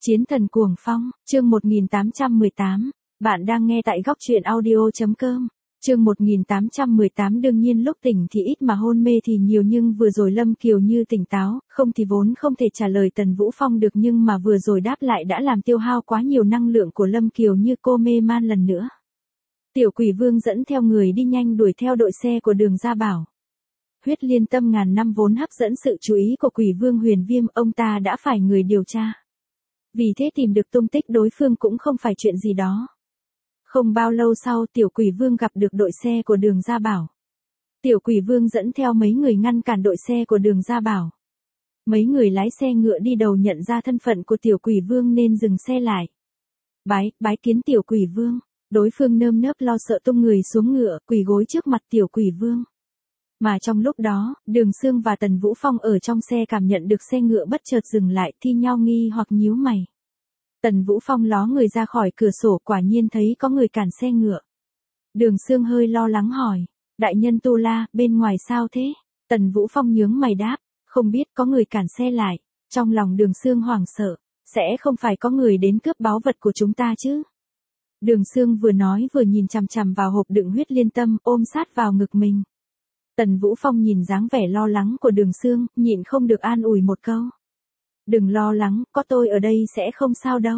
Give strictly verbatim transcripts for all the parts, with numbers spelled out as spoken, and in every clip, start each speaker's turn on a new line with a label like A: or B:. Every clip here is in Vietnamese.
A: Chiến thần cuồng phong, chương một nghìn tám trăm mười tám, bạn đang nghe tại góc truyện audio chấm com. Chương một nghìn tám trăm mười tám đương nhiên lúc tỉnh thì ít mà hôn mê thì nhiều, nhưng vừa rồi Lâm Kiều Như tỉnh táo, không thì vốn không thể trả lời Tần Vũ Phong được, nhưng mà vừa rồi đáp lại đã làm tiêu hao quá nhiều năng lượng của Lâm Kiều Như, cô mê man lần nữa. Tiểu Quỷ Vương dẫn theo người đi nhanh đuổi theo đội xe của Đường Gia Bảo. Huyết Liên Tâm ngàn năm vốn hấp dẫn sự chú ý của Quỷ Vương Huyền Viêm, ông ta đã phải người điều tra. Vì thế tìm được tung tích đối phương cũng không phải chuyện gì đó. Không bao lâu sau, Tiểu Quỷ Vương gặp được đội xe của Đường Gia Bảo. Tiểu Quỷ Vương dẫn theo mấy người ngăn cản đội xe của Đường Gia Bảo. Mấy người lái xe ngựa đi đầu nhận ra thân phận của Tiểu Quỷ Vương nên dừng xe lại. Bái, bái kiến Tiểu Quỷ Vương. Đối phương nơm nớp lo sợ tung người xuống ngựa, quỳ gối trước mặt Tiểu Quỷ Vương. Mà trong lúc đó, Đường Sương và Tần Vũ Phong ở trong xe cảm nhận được xe ngựa bất chợt dừng lại, thi nhau nghi hoặc nhíu mày. Tần Vũ Phong ló người ra khỏi cửa sổ, quả nhiên thấy có người cản xe ngựa. Đường Sương hơi lo lắng hỏi, đại nhân Tu La, bên ngoài sao thế? Tần Vũ Phong nhướng mày đáp, không biết, có người cản xe lại. Trong lòng Đường Sương hoảng sợ, sẽ không phải có người đến cướp báu vật của chúng ta chứ? Đường Sương vừa nói vừa nhìn chằm chằm vào hộp đựng Huyết Liên Tâm, ôm sát vào ngực mình. Tần Vũ Phong nhìn dáng vẻ lo lắng của Đường Sương, nhịn không được an ủi một câu. Đừng lo lắng, có tôi ở đây sẽ không sao đâu.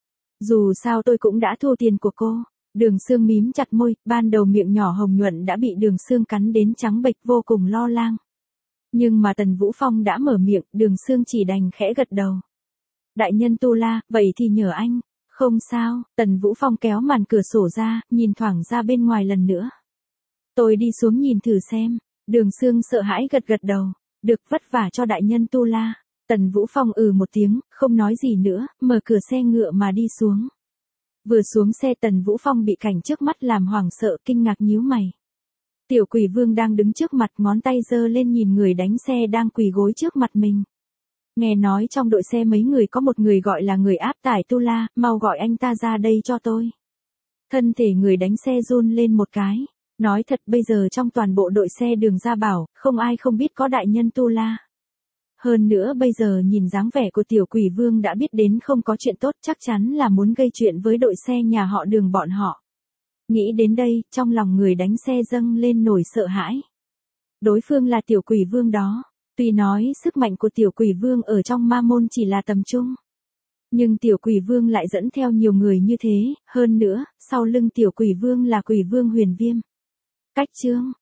A: Dù sao tôi cũng đã thu tiền của cô. Đường Sương mím chặt môi, ban đầu miệng nhỏ hồng nhuận đã bị Đường Sương cắn đến trắng bệch, vô cùng lo lắng. Nhưng mà Tần Vũ Phong đã mở miệng, Đường Sương chỉ đành khẽ gật đầu. Đại nhân Tu La, vậy thì nhờ anh. Không sao, Tần Vũ Phong kéo màn cửa sổ ra, nhìn thoảng ra bên ngoài lần nữa. Tôi đi xuống nhìn thử xem. Đường Sương sợ hãi gật gật đầu. Được, vất vả cho đại nhân Tu La. Tần Vũ Phong ừ một tiếng, không nói gì nữa, mở cửa xe ngựa mà đi xuống. Vừa xuống xe Tần Vũ Phong bị cảnh trước mắt làm hoảng sợ, kinh ngạc nhíu mày. Tiểu Quỷ Vương đang đứng trước mặt, ngón tay giơ lên nhìn người đánh xe đang quỳ gối trước mặt mình. Nghe nói trong đội xe mấy người có một người gọi là người áp tải Tu La, mau gọi anh ta ra đây cho tôi. Thân thể người đánh xe run lên một cái. Nói thật, bây giờ trong toàn bộ đội xe Đường Gia Bảo, không ai không biết có đại nhân Tu La. Hơn nữa bây giờ nhìn dáng vẻ của Tiểu Quỷ Vương đã biết đến không có chuyện tốt, chắc chắn là muốn gây chuyện với đội xe nhà họ Đường bọn họ. Nghĩ đến đây, trong lòng người đánh xe dâng lên nỗi sợ hãi. Đối phương là Tiểu Quỷ Vương đó. Tuy nói sức mạnh của Tiểu Quỷ Vương ở trong ma môn chỉ là tầm trung. Nhưng Tiểu Quỷ Vương lại dẫn theo nhiều người như thế, hơn nữa, sau lưng Tiểu Quỷ Vương là Quỷ Vương Huyền Viêm. Cách chương,